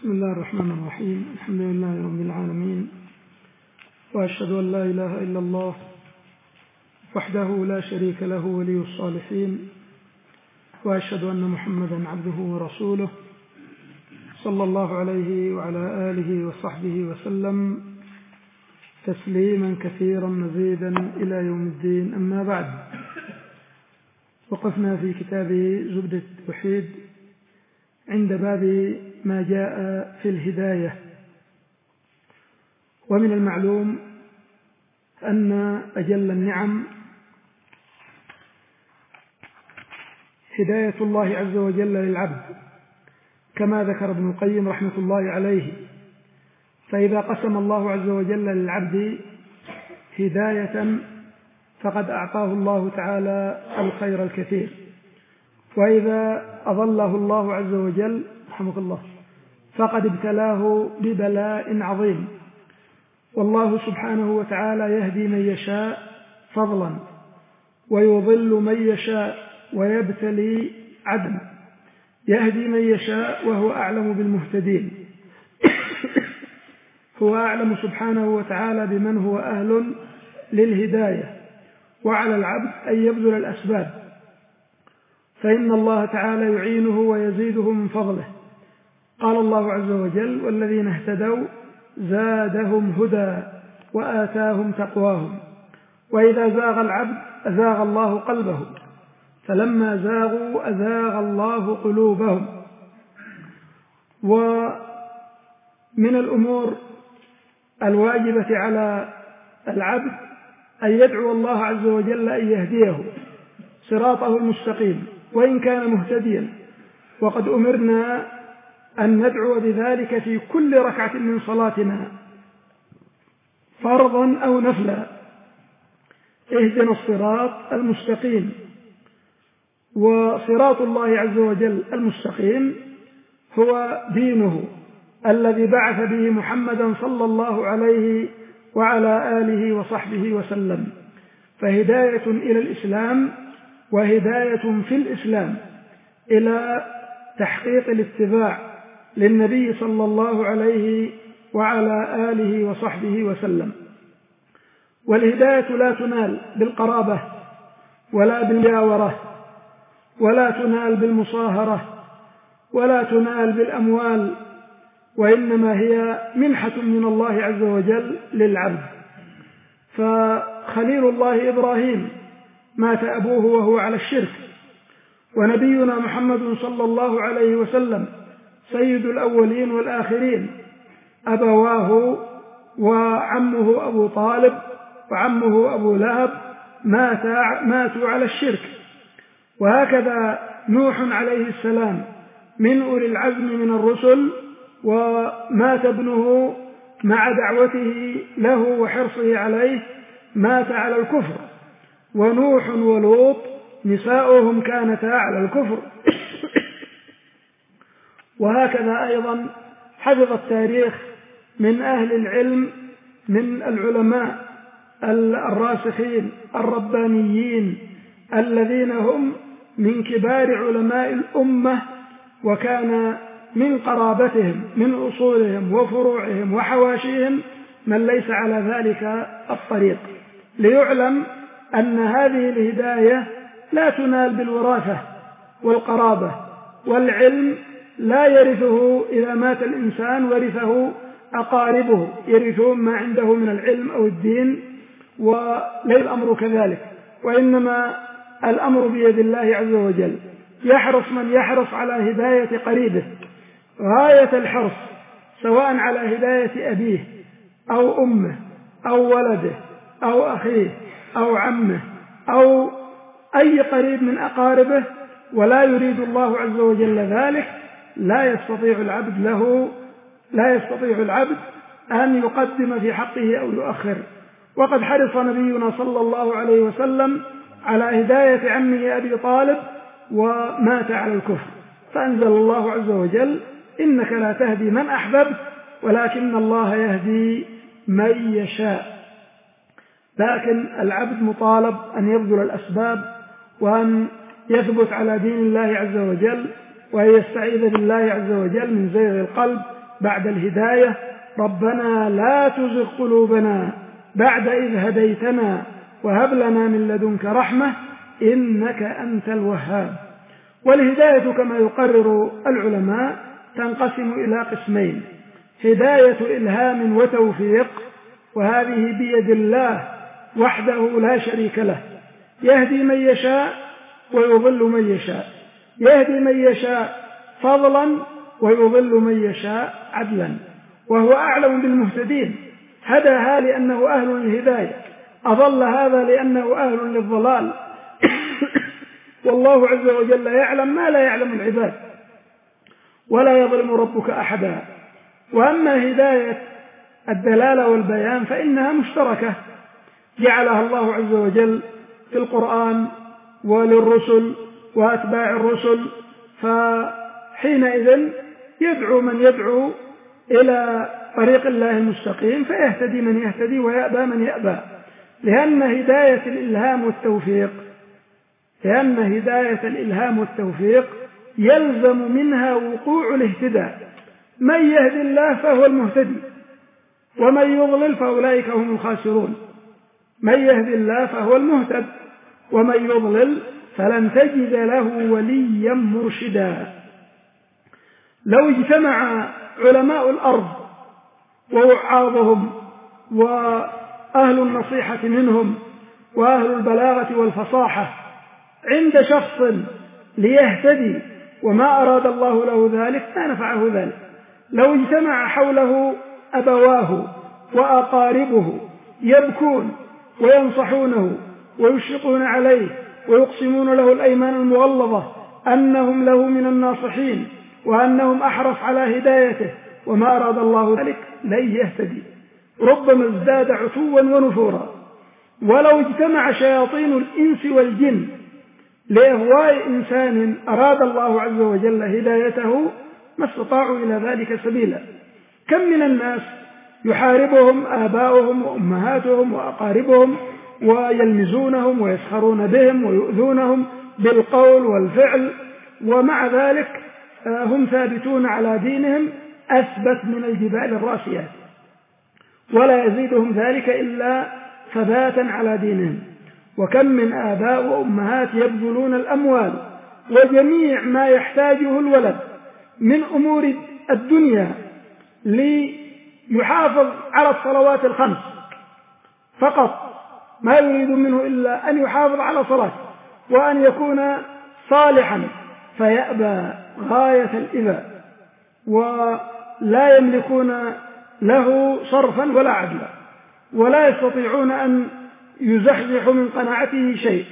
بسم الله الرحمن الرحيم. الحمد لله رب العالمين، وأشهد أن لا إله إلا الله وحده لا شريك له ولي الصالحين، وأشهد أن محمدا عبده ورسوله صلى الله عليه وعلى آله وصحبه وسلم تسليما كثيرا مزيدا إلى يوم الدين. أما بعد، وقفنا في كتاب زبدة التوحيد عند باب ما جاء في الهداية. ومن المعلوم أن أجل النعم هداية الله عز وجل للعبد، كما ذكر ابن القيم رحمة الله عليه. فإذا قسم الله عز وجل للعبد هداية فقد أعطاه الله تعالى الخير الكثير، وإذا أضله الله عز وجل رحمه الله فقد ابتلاه ببلاء عظيم. والله سبحانه وتعالى يهدي من يشاء فضلا، ويضل من يشاء ويبتلي عدلا. يهدي من يشاء وهو أعلم بالمهتدين. هو أعلم سبحانه وتعالى بمن هو أهل للهداية، وعلى العبد أن يبذل الأسباب، فإن الله تعالى يعينه ويزيده من فضله. قال الله عز وجل: والذين اهتدوا زادهم هدى وآتاهم تقواهم. وإذا زاغ العبد أزاغ الله قلبه، فلما زاغوا أزاغ الله قلوبهم. ومن الأمور الواجبة على العبد أن يدعو الله عز وجل أن يهديه صراطه المستقيم وإن كان مهتديا، وقد أمرنا أن ندعو بذلك في كل ركعة من صلاتنا فرضا أو نفلا: اهدنا الصراط المستقيم. وصراط الله عز وجل المستقيم هو دينه الذي بعث به محمدا صلى الله عليه وعلى آله وصحبه وسلم. فهداية إلى الإسلام وهداية في الإسلام إلى تحقيق الاتباع للنبي صلى الله عليه وعلى آله وصحبه وسلم. والهداية لا تنال بالقرابة ولا بالمجاورة، ولا تنال بالمصاهرة، ولا تنال بالأموال، وإنما هي منحة من الله عز وجل للعبد. فخليل الله إبراهيم مات أبوه وهو على الشرك، ونبينا محمد صلى الله عليه وسلم سيد الأولين والآخرين أبواه وعمه أبو طالب وعمه أبو لهب ماتوا على الشرك. وهكذا نوح عليه السلام من أولي العزم من الرسل، ومات ابنه مع دعوته له وحرصه عليه مات على الكفر. ونوح ولوط نساؤهم كانتا على الكفر. وهكذا أيضا حفظ التاريخ من أهل العلم من العلماء الراسخين الربانيين الذين هم من كبار علماء الأمة، وكان من قرابتهم من أصولهم وفروعهم وحواشيهم من ليس على ذلك الطريق، ليعلم أن هذه الهداية لا تنال بالوراثة والقرابة. والعلم لا يرثه إذا مات الإنسان ورثه أقاربه، يرثون ما عنده من العلم أو الدين، وليس الأمر كذلك، وإنما الأمر بيد الله عز وجل. يحرص من يحرص على هداية قريبه غاية الحرص، سواء على هداية أبيه أو أمه أو ولده أو أخيه أو عمه أو أي قريب من أقاربه، ولا يريد الله عز وجل ذلك، لا يستطيع العبد أن يقدم في حقه أو يؤخر. وقد حرص نبينا صلى الله عليه وسلم على هداية عمه أبي طالب ومات على الكفر، فأنزل الله عز وجل: إنك لا تهدي من أحببت ولكن الله يهدي من يشاء. لكن العبد مطالب أن يبذل الأسباب، وأن يثبت على دين الله عز وجل، وأن يستعيذ بالله عز وجل من زيغ القلب بعد الهداية: ربنا لا تزغ قلوبنا بعد إذ هديتنا وهب لنا من لدنك رحمة إنك أنت الوهاب. والهداية كما يقرر العلماء تنقسم إلى قسمين: هداية إلهام وتوفيق، وهذه بيد الله وحده لا شريك له، يهدي من يشاء ويضل من يشاء، يهدي من يشاء فضلا ويضل من يشاء عدلا، وهو أعلم بالمهتدين. هدى هذا لأنه أهل للهداية، أضل هذا لأنه أهل للضلال. والله عز وجل يعلم ما لا يعلم العباد، ولا يظلم ربك أحدا. وأما هداية الدلالة والبيان فإنها مشتركة، جعلها الله عز وجل في القرآن وللرسل وأتباع الرسل، فحينئذ يدعو من يدعو إلى طريق الله المستقيم، فيهتدي من يهتدي ويأبى من يأبى. لأن هداية الإلهام والتوفيق يلزم منها وقوع الاهتداء. من يهدي الله فهو المهتدي، ومن يضلل فأولئك هم الخاسرون. من يهدي الله فهو المهتد، ومن يضلل فلن تجد له وليا مرشدا. لو اجتمع علماء الأرض ووعاظهم وأهل النصيحة منهم وأهل البلاغة والفصاحة عند شخص ليهتدي وما أراد الله له ذلك ما نفعه ذلك. لو اجتمع حوله أبواه وأقاربه يبكون وينصحونه ويشفقون عليه ويقسمون له الأيمان المغلظة أنهم له من الناصحين وأنهم أحرص على هدايته وما أراد الله ذلك لن يهتدي، ربما ازداد عتوا ونفورا. ولو اجتمع شياطين الإنس والجن لإغواء إنسان أراد الله عز وجل هدايته ما استطاعوا إلى ذلك سبيلا. كم من الناس يحاربهم آباؤهم وأمهاتهم وأقاربهم ويلمزونهم ويسخرون بهم ويؤذونهم بالقول والفعل، ومع ذلك هم ثابتون على دينهم أثبت من الجبال الراسيات، ولا يزيدهم ذلك إلا ثباتا على دينهم. وكم من آباء وأمهات يبذلون الأموال وجميع ما يحتاجه الولد من أمور الدنيا ليحافظ على الصلوات الخمس فقط، ما يريد منه إلا أن يحافظ على صلاته وأن يكون صالحا، فيأبى غاية الإباء، ولا يملكون له صرفا ولا عدلا، ولا يستطيعون أن يزحزحوا من قناعته شيء.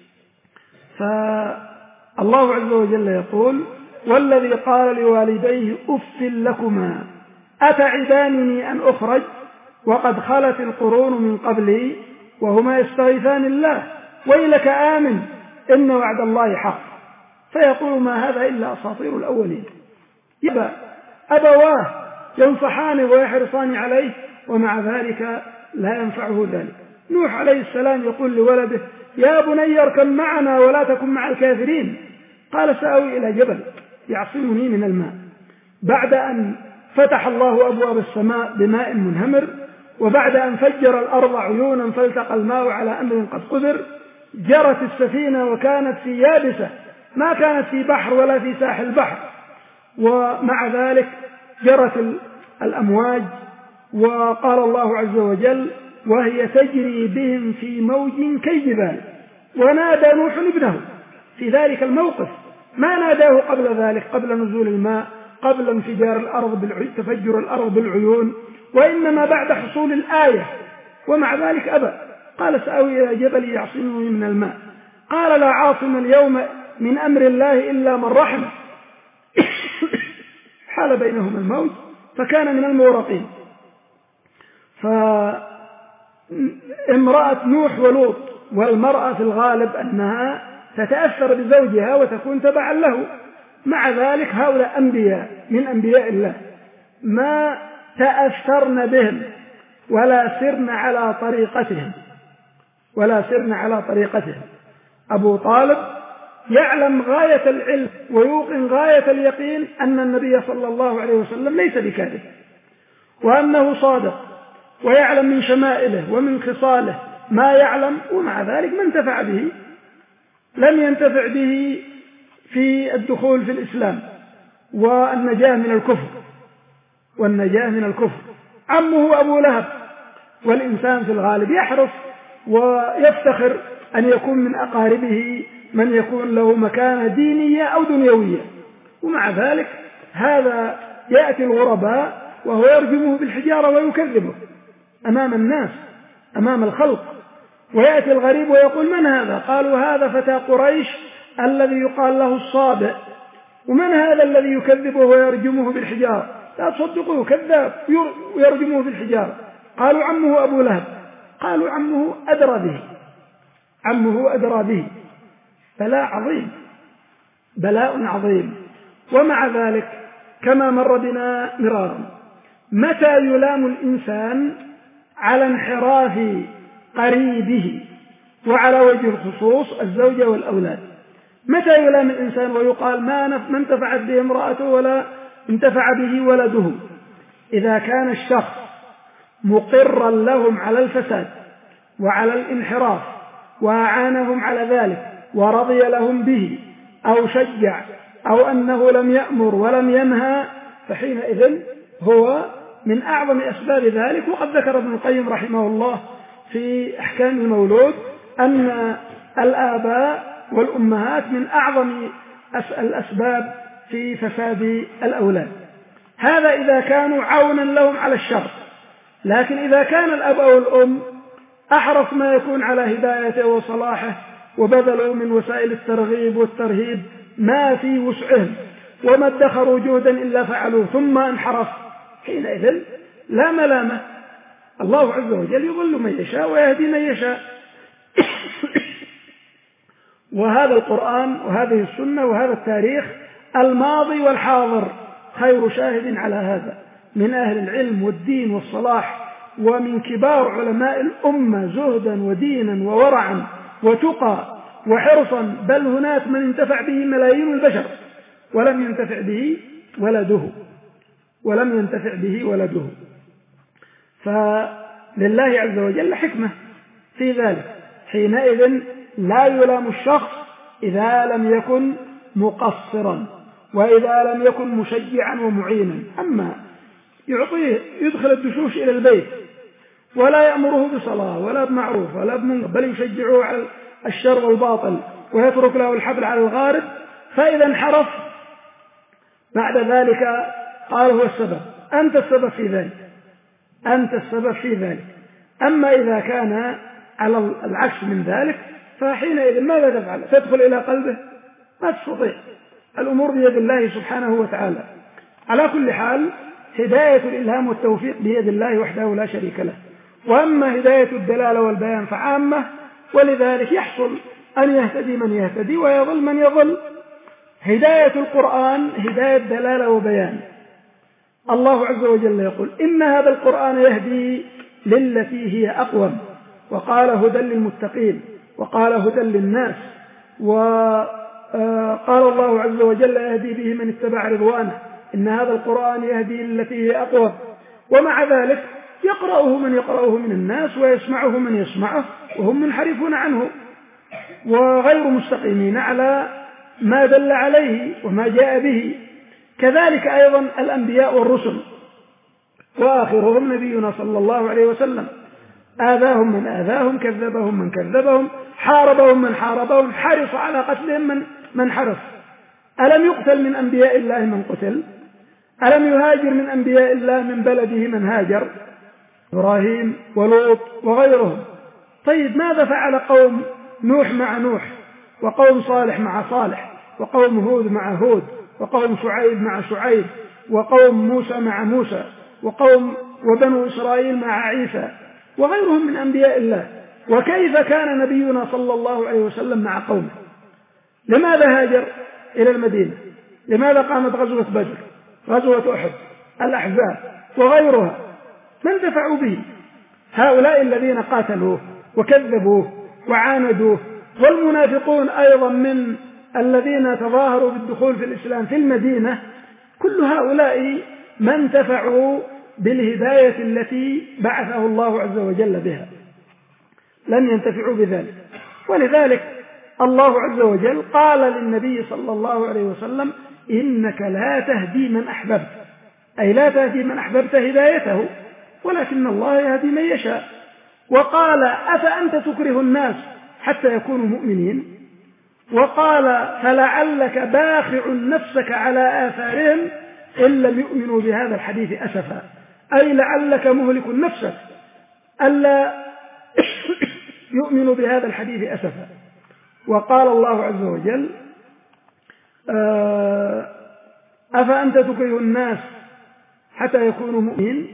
فالله عز وجل يقول: والذي قال لوالديه أف لكما أتعدانني أن أخرج وقد خلت القرون من قبلي وهما يستغيثان الله ويلك آمن إن وعد الله حق. فيقول: ما هذا إلا أساطير الأولين. يبقى أبواه ينصحان ويحرصان عليه ومع ذلك لا ينفعه ذلك. نوح عليه السلام يقول لولده: يا بني اركب معنا ولا تكن مع الكافرين. قال: سآوي إلى جبل يعصمني من الماء. بعد أن فتح الله أبواب السماء بماء منهمر، وبعد أن فجر الأرض عيونا فالتقى الماء على أمر قد قدر، جرت السفينة وكانت في يابسة ما كانت في بحر ولا في ساحل بحر، ومع ذلك جرت الأمواج. وقال الله عز وجل: وهي تجري بهم في موج كالجبال. ونادى نوح ابنه في ذلك الموقف، ما ناداه قبل ذلك، قبل نزول الماء، قبل انفجار الأرض تفجر الأرض بالعيون، وإنما بعد حصول الآية، ومع ذلك أبى. قال: سآوي إلى جبل يعصمني من الماء. قال: لا عاصم اليوم من أمر الله إلا من رحم. حال بينهما الموج فكان من المغرقين. فامرأة نوح ولوط، والمرأة في الغالب أنها تتأثر بزوجها وتكون تبعا له، مع ذلك هؤلاء أنبياء من أنبياء الله ما تأثرن بهم ولا سرن على طريقتهم. أبو طالب يعلم غاية العلم ويوقن غاية اليقين أن النبي صلى الله عليه وسلم ليس بكاذب وأنه صادق، ويعلم من شمائله ومن خصاله ما يعلم، ومع ذلك ما انتفع به، لم ينتفع به في الدخول في الإسلام والنجاة من الكفر. عمه أبو لهب، والإنسان في الغالب يحرص ويفتخر أن يكون من أقاربه من يكون له مكانة دينية أو دنيوية، ومع ذلك هذا يأتي الغرباء وهو يرجمه بالحجارة ويكذبه أمام الناس أمام الخلق، ويأتي الغريب ويقول من هذا؟ قالوا هذا فتى قريش الذي يقال له الصابئ. ومن هذا الذي يكذبه ويرجمه بالحجارة؟ لا تصدقوه، كذاب، ويرجمه بالحجارة. قالوا عمه أبو لهب. قالوا عمه أدرى به. بلاء عظيم. ومع ذلك كما مر بنا مرارا، متى يلام الإنسان على انحراف قريبه، وعلى وجه الخصوص الزوجة والأولاد؟ متى يلام الإنسان ويقال ما انتفعت به امرأته ولا انتفع به ولده؟ إذا كان الشخص مقرا لهم على الفساد وعلى الانحراف وأعانهم على ذلك ورضي لهم به أو شجع أو أنه لم يأمر ولم ينهى، فحينئذ هو من أعظم أسباب ذلك. وقد ذكر ابن القيم رحمه الله في أحكام المولود أن الآباء والأمهات من أعظم الأسباب في فساد الأولاد. هذا إذا كانوا عونا لهم على الشر. لكن إذا كان الأب أو الأم أحرص ما يكون على هدايته وصلاحه، وبذلوا من وسائل الترغيب والترهيب ما في وسعهم، وما ادخروا جهدا إلا فعلوه، ثم انحرف، حينئذ لا ملامة. الله عز وجل يضل من يشاء ويهدي من يشاء. وهذا القرآن وهذه السنة وهذا التاريخ الماضي والحاضر خير شاهد على هذا، من أهل العلم والدين والصلاح، ومن كبار علماء الأمة زهدا ودينا وورعا وتقى وحرصا، بل هناك من انتفع به ملايين البشر ولم ينتفع به ولده. فلله عز وجل حكمة في ذلك. حينئذ لا يلام الشخص إذا لم يكن مقصرا، وإذا لم يكن مشجعا ومعينا. أما يعطيه يدخل الدشوش إلى البيت ولا يأمره بصلاة ولا بمعروف ولا بمنكر، بل يشجعه على الشر والباطل ويترك له الحبل على الغارب، فإذا انحرف بعد ذلك قال هو السبب، أنت السبب في ذلك. أما إذا كان على العكس من ذلك، فحينئذ ماذا تفعل؟ تدخل إلى قلبه؟ ما تستطيع. الأمور بيد الله سبحانه وتعالى. على كل حال، هداية الإلهام والتوفيق بيد الله وحده لا شريك له. وأما هداية الدلالة والبيان فعامة، ولذلك يحصل أن يهتدي من يهتدي ويضل من يضل. هداية القرآن هداية دلالة وبيان. الله عز وجل يقول إن هذا القرآن يهدي للتي هي أقوم، وقال هدى للمتقين، وقال هدى للناس، وقال الله عز وجل يهدي به من اتبع رضوانه، إن هذا القرآن يهدي للتي هي أقوم. ومع ذلك يقرأه من يقرأه من الناس ويسمعه من يسمعه وهم منحرفون عنه وغير مستقيمين على ما دل عليه وما جاء به. كذلك أيضا الأنبياء والرسل، وآخرهم نبينا صلى الله عليه وسلم، آذاهم من آذاهم، كذبهم من كذبهم، حاربهم من حاربهم، حرص على قتلهم من حرص. ألم يقتل من أنبياء الله من قتل؟ ألم يهاجر من أنبياء الله من بلده من هاجر؟ إبراهيم ولوط وغيرهم. طيب ماذا فعل قوم نوح مع نوح، وقوم صالح مع صالح، وقوم هود مع هود، وقوم شعيب مع شعيب، وقوم موسى مع موسى، وبنو إسرائيل مع عيسى وغيرهم من أنبياء الله؟ وكيف كان نبينا صلى الله عليه وسلم مع قومه؟ لماذا هاجر إلى المدينة؟ لماذا قامت غزوة بدر، غزوة أحد، الأحزاب وغيرها؟ من دفعوا به؟ هؤلاء الذين قاتلوه وكذبوه وعاندوه. والمنافقون أيضا من الذين تظاهروا بالدخول في الإسلام في المدينة، كل هؤلاء ما انتفعوا بالهداية التي بعثه الله عز وجل بها، لم ينتفعوا بذلك. ولذلك الله عز وجل قال للنبي صلى الله عليه وسلم: إنك لا تهدي من أحببت، أي لا تهدي من أحببت هدايته، ولكن الله يهدي من يشاء. وقال: أفأنت تكره الناس حتى يكونوا مؤمنين؟ وقال: فلعلك باخع نفسك على آثارهم إن لم يؤمنوا بهذا الحديث أسفا، أي لعلك مهلك نفسك ألا يؤمنوا بهذا الحديث أسفا. وقال الله عز وجل: أفأنت تكره الناس حتى يكونوا مؤمنين؟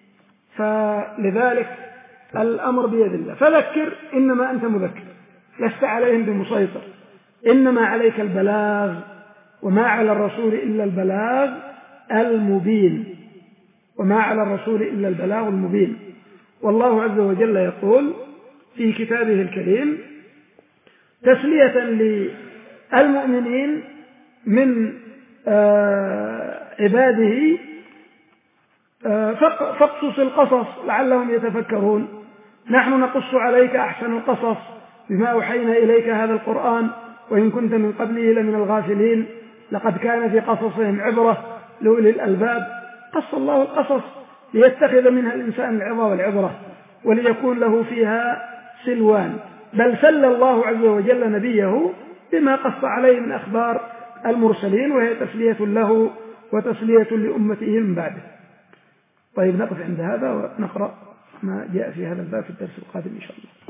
فلذلك الأمر بيد الله، فذكر إنما أنت مذكر لست عليهم بمسيطر، إنما عليك البلاغ وما على الرسول إلا البلاغ المبين، وما على الرسول إلا البلاغ المبين. والله عز وجل يقول في كتابه الكريم تسلية للمؤمنين من عباده: فاقصص القصص لعلهم يتفكرون، نحن نقص عليك أحسن القصص بما أوحينا إليك هذا القرآن وإن كنت من قبله لمن الغافلين، لقد كان في قصصهم عبرة لأولي الألباب. قص الله القصص ليتخذ منها الإنسان العظة والعبرة وليكون له فيها سلوان، بل سلى الله عز وجل نبيه بما قص عليه من أخبار المرسلين، وهي تسلية له وتسلية لأمته من بعده. طيب، نقف عند هذا ونقرأ ما جاء في هذا الباب في الدرس القادم إن شاء الله.